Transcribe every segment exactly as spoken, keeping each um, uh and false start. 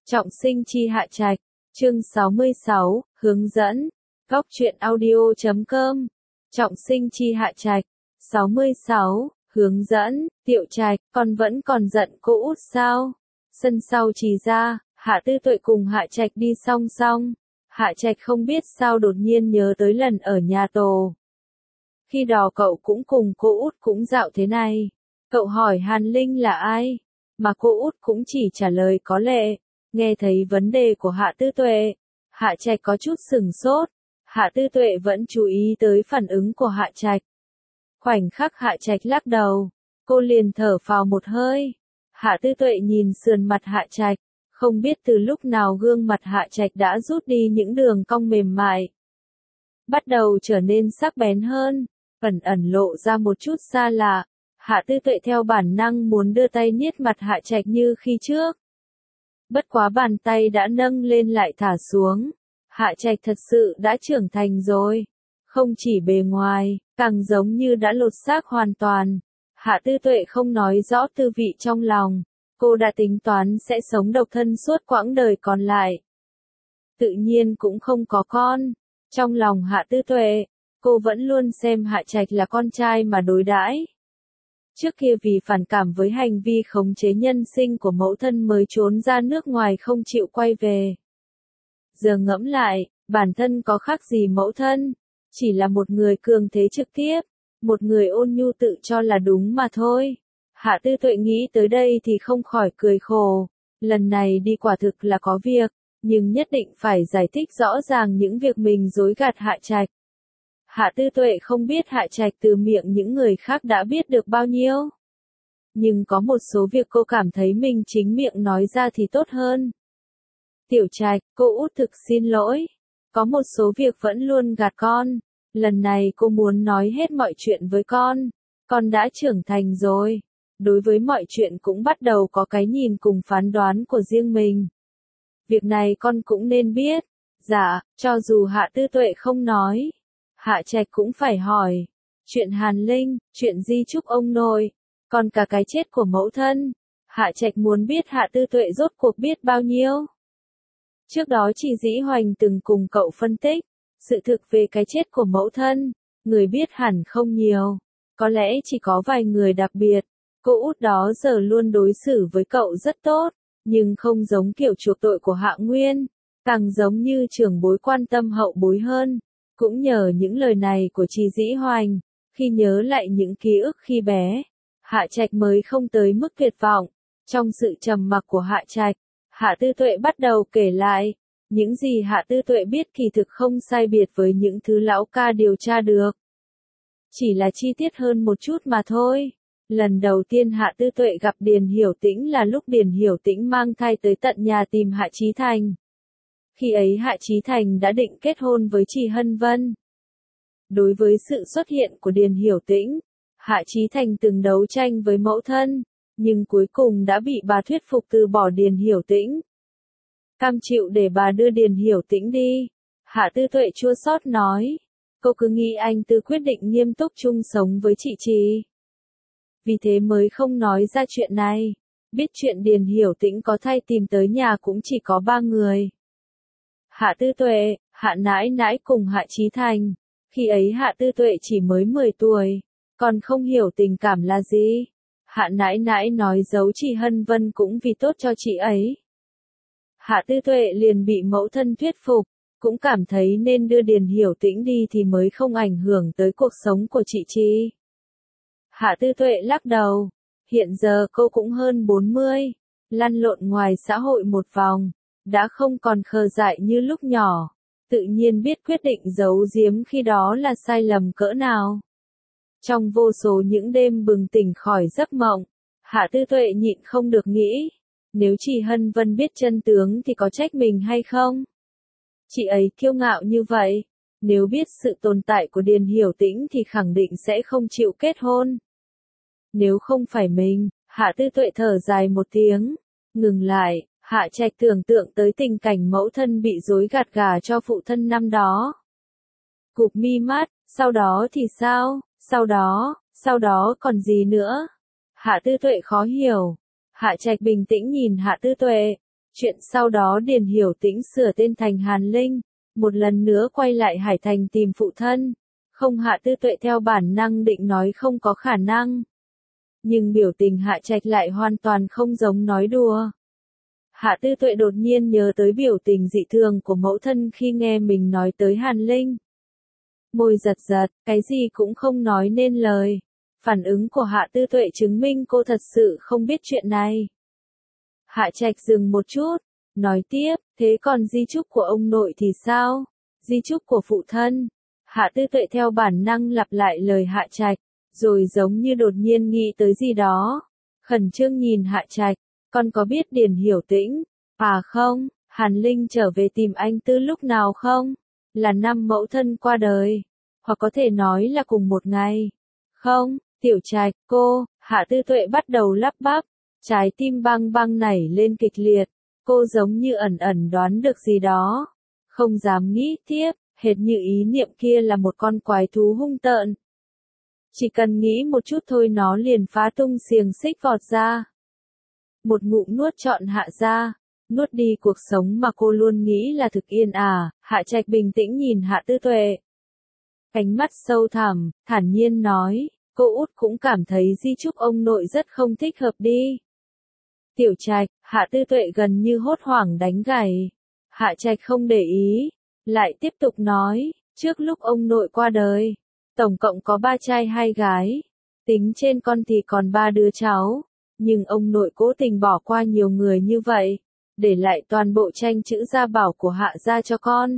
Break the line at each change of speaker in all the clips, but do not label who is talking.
Trọng sinh chi Hạ Trạch, chương sáu mươi sáu, hướng dẫn, góc truyện audio chấm com. Trọng sinh chi Hạ Trạch, sáu mươi sáu, hướng dẫn, Tiểu Trạch, con vẫn còn giận cô út sao? Sân sau Trì ra, Hạ Tư Tuệ cùng Hạ Trạch đi song song. Hạ Trạch không biết sao đột nhiên nhớ tới lần ở nhà Tổ. Khi đó cậu cũng cùng cô út cũng dạo thế này. Cậu hỏi Hàn Linh là ai? Mà cô út cũng chỉ trả lời có lệ. Nghe thấy vấn đề của Hạ Tư Tuệ, Hạ Trạch có chút sừng sốt. Hạ Tư Tuệ vẫn chú ý tới phản ứng của Hạ Trạch. Khoảnh khắc Hạ Trạch lắc đầu, cô liền thở phào một hơi. Hạ Tư Tuệ nhìn sườn mặt Hạ Trạch, không biết từ lúc nào gương mặt Hạ Trạch đã rút đi những đường cong mềm mại, bắt đầu trở nên sắc bén hơn, ẩn ẩn lộ ra một chút xa lạ. Hạ Tư Tuệ theo bản năng muốn đưa tay niết mặt Hạ Trạch như khi trước. Bất quá bàn tay đã nâng lên lại thả xuống. Hạ Trạch thật sự đã trưởng thành rồi. Không chỉ bề ngoài, càng giống như đã lột xác hoàn toàn. Hạ Tư Tuệ không nói rõ tư vị trong lòng. Cô đã tính toán sẽ sống độc thân suốt quãng đời còn lại. Tự nhiên cũng không có con. Trong lòng Hạ Tư Tuệ, cô vẫn luôn xem Hạ Trạch là con trai mà đối đãi. Trước kia vì phản cảm với hành vi khống chế nhân sinh của mẫu thân mới trốn ra nước ngoài không chịu quay về. Giờ ngẫm lại, bản thân có khác gì mẫu thân, chỉ là một người cường thế trực tiếp, một người ôn nhu tự cho là đúng mà thôi. Hạ Tư Tuệ nghĩ tới đây thì không khỏi cười khổ, lần này đi quả thực là có việc, nhưng nhất định phải giải thích rõ ràng những việc mình dối gạt Hạ Trạch. Hạ Tư Tuệ không biết Hạ Trạch từ miệng những người khác đã biết được bao nhiêu. Nhưng có một số việc cô cảm thấy mình chính miệng nói ra thì tốt hơn. Tiểu Trạch, cô út thực xin lỗi. Có một số việc vẫn luôn gạt con. Lần này cô muốn nói hết mọi chuyện với con. Con đã trưởng thành rồi. Đối với mọi chuyện cũng bắt đầu có cái nhìn cùng phán đoán của riêng mình. Việc này con cũng nên biết. Dạ, cho dù Hạ Tư Tuệ không nói, Hạ Trạch cũng phải hỏi. Chuyện Hàn Linh, chuyện di chúc ông nội, còn cả cái chết của mẫu thân. Hạ Trạch muốn biết Hạ Tư Tuệ rốt cuộc biết bao nhiêu. Trước đó chị Dĩ Hoành từng cùng cậu phân tích, sự thực về cái chết của mẫu thân, người biết hẳn không nhiều. Có lẽ chỉ có vài người đặc biệt. Cô út đó giờ luôn đối xử với cậu rất tốt, nhưng không giống kiểu chuộc tội của Hạ Nguyên, càng giống như trưởng bối quan tâm hậu bối hơn. Cũng nhờ những lời này của chị Dĩ Hoành, khi nhớ lại những ký ức khi bé, Hạ Trạch mới không tới mức tuyệt vọng. Trong sự trầm mặc của Hạ Trạch, Hạ Tư Tuệ bắt đầu kể lại, những gì Hạ Tư Tuệ biết kỳ thực không sai biệt với những thứ lão ca điều tra được. Chỉ là chi tiết hơn một chút mà thôi. Lần đầu tiên Hạ Tư Tuệ gặp Điền Hiểu Tĩnh là lúc Điền Hiểu Tĩnh mang thai tới tận nhà tìm Hạ Chí Thành. Khi ấy Hạ Chí Thành đã định kết hôn với chị Hân Vân. Đối với sự xuất hiện của Điền Hiểu Tĩnh, Hạ Chí Thành từng đấu tranh với mẫu thân, nhưng cuối cùng đã bị bà thuyết phục từ bỏ Điền Hiểu Tĩnh. Cam chịu để bà đưa Điền Hiểu Tĩnh đi. Hạ Tư Tuệ chua xót nói, cô cứ nghĩ anh Tư quyết định nghiêm túc chung sống với chị Trì. Vì thế mới không nói ra chuyện này. Biết chuyện Điền Hiểu Tĩnh có thai tìm tới nhà cũng chỉ có ba người. Hạ Tư Tuệ, Hạ Nãi Nãi cùng Hạ Chí Thành. Khi ấy Hạ Tư Tuệ chỉ mới mười tuổi, còn không hiểu tình cảm là gì. Hạ Nãi Nãi nói giấu chị Hân Vân cũng vì tốt cho chị ấy. Hạ Tư Tuệ liền bị mẫu thân thuyết phục, cũng cảm thấy nên đưa Điền Hiểu Tĩnh đi thì mới không ảnh hưởng tới cuộc sống của chị Chi. Hạ Tư Tuệ lắc đầu, hiện giờ cô cũng hơn bốn mươi, lăn lộn ngoài xã hội một vòng, đã không còn khờ dại như lúc nhỏ, tự nhiên biết quyết định giấu giếm khi đó là sai lầm cỡ nào. Trong vô số những đêm bừng tỉnh khỏi giấc mộng, Hạ Tư Tuệ nhịn không được nghĩ, nếu chị Hân Vân biết chân tướng thì có trách mình hay không? Chị ấy kiêu ngạo như vậy, nếu biết sự tồn tại của Điền Hiểu Tĩnh thì khẳng định sẽ không chịu kết hôn. Nếu không phải mình, Hạ Tư Tuệ thở dài một tiếng, ngừng lại. Hạ Trạch tưởng tượng tới tình cảnh mẫu thân bị dối gạt gà cho phụ thân năm đó. Cụp mi mắt, sau đó thì sao, sau đó, sau đó còn gì nữa? Hạ Tư Tuệ khó hiểu. Hạ Trạch bình tĩnh nhìn Hạ Tư Tuệ, Chuyện sau đó Điền Hiểu Tĩnh sửa tên thành Hàn Linh, một lần nữa quay lại Hải Thành tìm phụ thân. Không, Hạ Tư Tuệ theo bản năng định nói không có khả năng. Nhưng biểu tình Hạ Trạch lại hoàn toàn không giống nói đùa. Hạ Tư Tuệ đột nhiên nhớ tới biểu tình dị thường của mẫu thân khi nghe mình nói tới Hàn Linh. Môi giật giật, cái gì cũng không nói nên lời. Phản ứng của Hạ Tư Tuệ chứng minh cô thật sự không biết chuyện này. Hạ Trạch dừng một chút, nói tiếp, thế còn di chúc của ông nội thì sao? Di chúc của phụ thân. Hạ Tư Tuệ theo bản năng lặp lại lời Hạ Trạch, rồi giống như đột nhiên nghĩ tới gì đó. Khẩn trương nhìn Hạ Trạch, con có biết Điền Hiểu Tĩnh? À không, Hàn Linh trở về tìm anh Tư lúc nào không? Là năm mẫu thân qua đời. Hoặc có thể nói là cùng một ngày. Không, Tiểu Trạch, cô, Hạ Tư Tuệ bắt đầu lắp bắp. Trái tim băng băng nảy lên kịch liệt. Cô giống như ẩn ẩn đoán được gì đó. Không dám nghĩ tiếp, hệt như ý niệm kia là một con quái thú hung tợn. Chỉ cần nghĩ một chút thôi nó liền phá tung xiềng xích vọt ra. Một ngụm nuốt trọn Hạ ra, nuốt đi cuộc sống mà cô luôn nghĩ là thực yên ả. Hạ Trạch bình tĩnh nhìn Hạ Tư Tuệ. Ánh mắt sâu thẳm, thản nhiên nói, cô út cũng cảm thấy di chúc ông nội rất không thích hợp đi. Tiểu Trạch, Hạ Tư Tuệ gần như hốt hoảng đánh gãy. Hạ Trạch không để ý, lại tiếp tục nói, trước lúc ông nội qua đời, tổng cộng có ba trai hai gái, tính trên con thì còn ba đứa cháu, nhưng ông nội cố tình bỏ qua nhiều người như vậy, để lại toàn bộ tranh chữ gia bảo của Hạ gia cho con.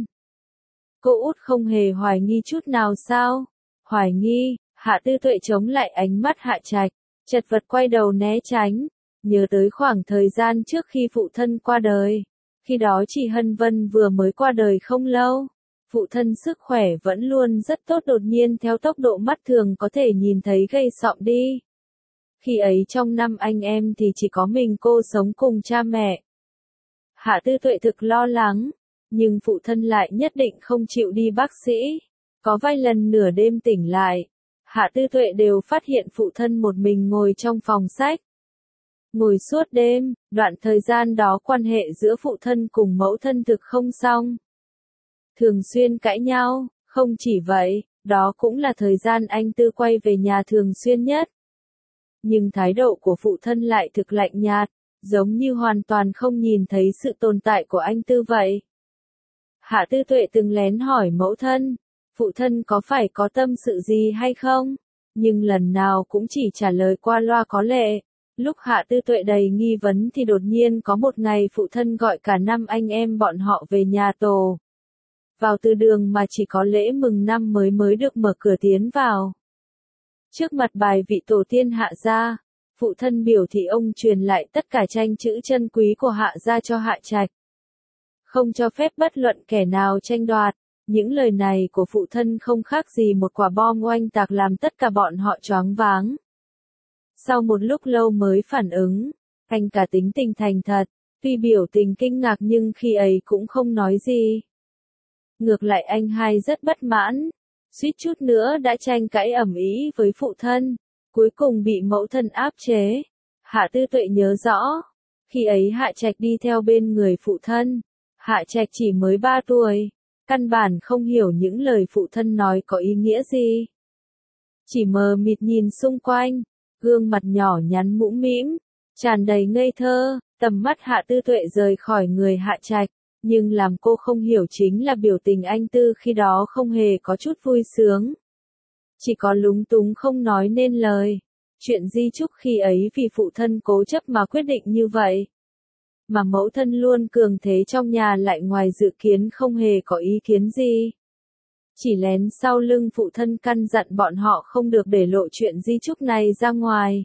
Cô út không hề hoài nghi chút nào sao? Hoài nghi, Hạ Tư Tuệ chống lại ánh mắt Hạ Trạch, chật vật quay đầu né tránh, nhớ tới khoảng thời gian trước khi phụ thân qua đời. Khi đó chị Hân Vân vừa mới qua đời không lâu. Phụ thân sức khỏe vẫn luôn rất tốt, đột nhiên theo tốc độ mắt thường có thể nhìn thấy gầy sọm đi. Khi ấy trong năm anh em thì chỉ có mình cô sống cùng cha mẹ. Hạ Tư Tuệ thực lo lắng, nhưng phụ thân lại nhất định không chịu đi bác sĩ. Có vài lần nửa đêm tỉnh lại, Hạ Tư Tuệ đều phát hiện phụ thân một mình ngồi trong phòng sách. Ngồi suốt đêm, đoạn thời gian đó quan hệ giữa phụ thân cùng mẫu thân thực không xong. Thường xuyên cãi nhau, không chỉ vậy, đó cũng là thời gian anh Tư quay về nhà thường xuyên nhất. Nhưng thái độ của phụ thân lại thực lạnh nhạt, giống như hoàn toàn không nhìn thấy sự tồn tại của anh Tư vậy. Hạ Tư Tuệ từng lén hỏi mẫu thân, phụ thân có phải có tâm sự gì hay không? Nhưng lần nào cũng chỉ trả lời qua loa có lệ. Lúc Hạ Tư Tuệ đầy nghi vấn thì đột nhiên có một ngày phụ thân gọi cả năm anh em bọn họ về nhà tổ. Vào từ đường mà chỉ có lễ mừng năm mới mới được mở cửa tiến vào. Trước mặt bài vị tổ tiên Hạ gia, phụ thân biểu thị ông truyền lại tất cả tranh chữ chân quý của Hạ gia cho Hạ Trạch. Không cho phép bất luận kẻ nào tranh đoạt. Những lời này của phụ thân không khác gì một quả bom oanh tạc làm tất cả bọn họ choáng váng. Sau một lúc lâu mới phản ứng, anh cả tính tình thành thật, tuy biểu tình kinh ngạc nhưng khi ấy cũng không nói gì. Ngược lại anh hai rất bất mãn, suýt chút nữa đã tranh cãi ầm ĩ với phụ thân, cuối cùng bị mẫu thân áp chế. Hạ Tư Tuệ nhớ rõ, khi ấy Hạ Trạch đi theo bên người phụ thân, Hạ Trạch chỉ mới ba tuổi, căn bản không hiểu những lời phụ thân nói có ý nghĩa gì. Chỉ mờ mịt nhìn xung quanh, gương mặt nhỏ nhắn mũm mĩm, tràn đầy ngây thơ, tầm mắt Hạ Tư Tuệ rời khỏi người Hạ Trạch, nhưng làm cô không hiểu chính là biểu tình anh Tư khi đó không hề có chút vui sướng. Chỉ có lúng túng không nói nên lời. Chuyện di chúc khi ấy vì phụ thân cố chấp mà quyết định như vậy. Mà mẫu thân luôn cường thế trong nhà lại ngoài dự kiến không hề có ý kiến gì. Chỉ lén sau lưng phụ thân căn dặn bọn họ không được để lộ chuyện di chúc này ra ngoài.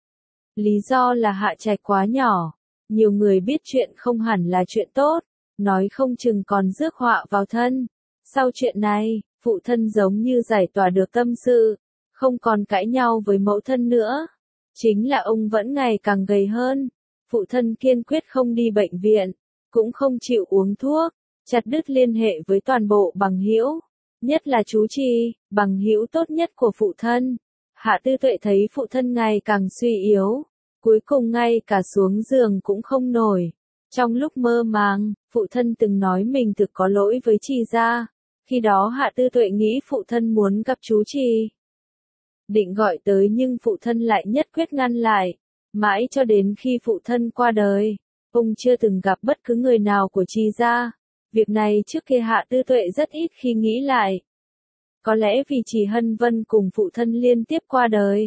Lý do là Hạ Trạch quá nhỏ, nhiều người biết chuyện không hẳn là chuyện tốt, nói không chừng còn rước họa vào thân. Sau chuyện này, phụ thân giống như giải tỏa được tâm sự, không còn cãi nhau với mẫu thân nữa. Chính là ông vẫn ngày càng gầy hơn. Phụ thân kiên quyết không đi bệnh viện, cũng không chịu uống thuốc, chặt đứt liên hệ với toàn bộ bằng hữu, nhất là chú Chi, bằng hữu tốt nhất của phụ thân. Hạ Tư Tuệ thấy phụ thân ngày càng suy yếu, cuối cùng ngay cả xuống giường cũng không nổi, Trong lúc mơ màng, phụ thân từng nói mình thực có lỗi với Trì gia. Khi đó Hạ Tư Tuệ nghĩ phụ thân muốn gặp chú Trì. Định gọi tới nhưng phụ thân lại nhất quyết ngăn lại. Mãi cho đến khi phụ thân qua đời, ông chưa từng gặp bất cứ người nào của Trì gia. Việc này trước kia Hạ Tư Tuệ rất ít khi nghĩ lại. Có lẽ vì Trì Hân Vân cùng phụ thân liên tiếp qua đời.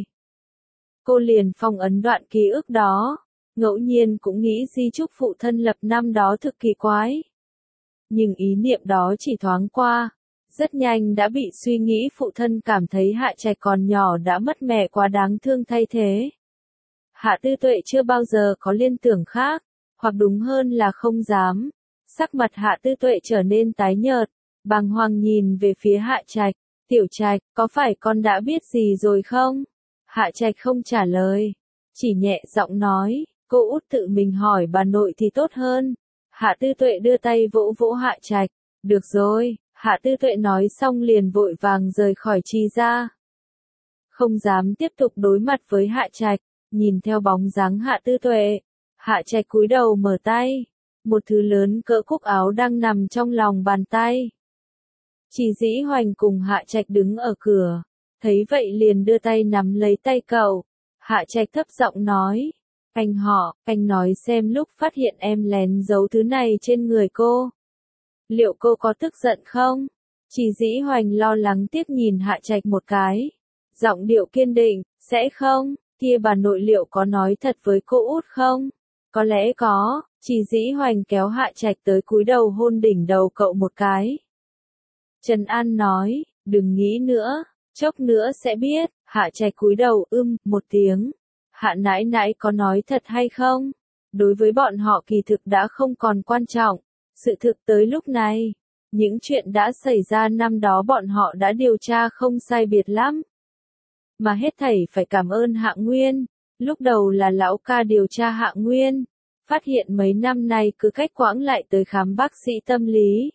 Cô liền phong ấn đoạn ký ức đó. Ngẫu nhiên cũng nghĩ di chúc phụ thân lập năm đó thực kỳ quái. Nhưng ý niệm đó chỉ thoáng qua. Rất nhanh đã bị suy nghĩ phụ thân cảm thấy Hạ Trạch còn nhỏ đã mất mẹ quá đáng thương thay thế. Hạ Tư Tuệ chưa bao giờ có liên tưởng khác, hoặc đúng hơn là không dám. Sắc mặt Hạ Tư Tuệ trở nên tái nhợt, bàng hoàng nhìn về phía Hạ Trạch. Tiểu Trạch, có phải con đã biết gì rồi không? Hạ Trạch không trả lời, chỉ nhẹ giọng nói, cô út tự mình hỏi bà nội thì tốt hơn. Hạ Tư Tuệ đưa tay vỗ vỗ Hạ Trạch, được rồi. Hạ Tư Tuệ nói xong liền vội vàng rời khỏi Trì gia. Không dám tiếp tục đối mặt với Hạ Trạch, nhìn theo bóng dáng Hạ Tư Tuệ. Hạ Trạch cúi đầu mở tay, một thứ lớn cỡ cúc áo đang nằm trong lòng bàn tay. Trì Dĩ Hoành cùng Hạ Trạch đứng ở cửa, thấy vậy liền đưa tay nắm lấy tay cậu. Hạ Trạch thấp giọng nói, anh họ, anh nói xem lúc phát hiện em lén giấu thứ này trên người cô. Liệu cô có tức giận không? Trì Dĩ Hoành lo lắng tiếc nhìn Hạ Trạch một cái. Giọng điệu kiên định, sẽ không, kia bà nội liệu có nói thật với cô út không? Có lẽ có. Trì Dĩ Hoành kéo Hạ Trạch tới cúi đầu hôn đỉnh đầu cậu một cái. Trần An nói, đừng nghĩ nữa, chốc nữa sẽ biết. Hạ Trạch cúi đầu ưm, một tiếng. Hạ nãi nãi có nói thật hay không? Đối với bọn họ kỳ thực đã không còn quan trọng. Sự thực tới lúc này, những chuyện đã xảy ra năm đó bọn họ đã điều tra không sai biệt lắm. Mà hết thảy phải cảm ơn Hạ Nguyên. Lúc đầu là lão ca điều tra Hạ Nguyên, phát hiện mấy năm nay cứ cách quãng lại tới khám bác sĩ tâm lý.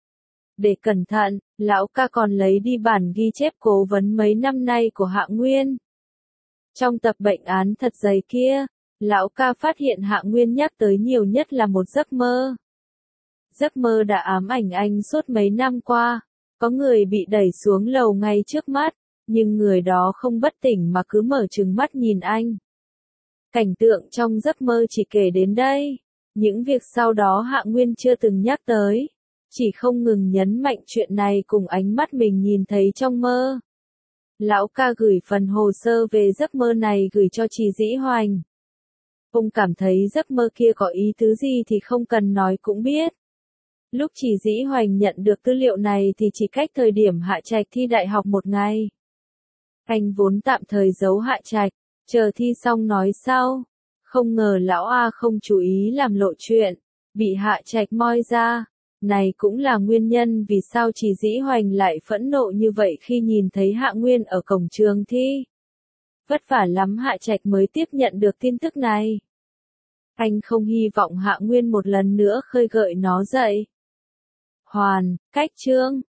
Để cẩn thận, lão ca còn lấy đi bản ghi chép cố vấn mấy năm nay của Hạ Nguyên. Trong tập bệnh án thật dày kia, lão ca phát hiện Hạ Nguyên nhắc tới nhiều nhất là một giấc mơ. Giấc mơ đã ám ảnh anh suốt mấy năm qua, có người bị đẩy xuống lầu ngay trước mắt, nhưng người đó không bất tỉnh mà cứ mở trừng mắt nhìn anh. Cảnh tượng trong giấc mơ chỉ kể đến đây, những việc sau đó Hạ Nguyên chưa từng nhắc tới, chỉ không ngừng nhấn mạnh chuyện này cùng ánh mắt mình nhìn thấy trong mơ. Lão ca gửi phần hồ sơ về giấc mơ này gửi cho Trì Dĩ Hoành. Ông cảm thấy giấc mơ kia có ý tứ gì thì không cần nói cũng biết. Lúc Trì Dĩ Hoành nhận được tư liệu này thì chỉ cách thời điểm Hạ Trạch thi đại học một ngày. Anh vốn tạm thời giấu Hạ Trạch, chờ thi xong nói sau. Không ngờ lão A không chú ý làm lộ chuyện, bị Hạ Trạch moi ra. Này cũng là nguyên nhân vì sao Trì Dĩ Hoành lại phẫn nộ như vậy khi nhìn thấy Hạ Nguyên ở cổng trường thi. Vất vả lắm Hạ Trạch mới tiếp nhận được tin tức này. Anh không hy vọng Hạ Nguyên một lần nữa khơi gợi nó dậy. Hoàn, cách chương.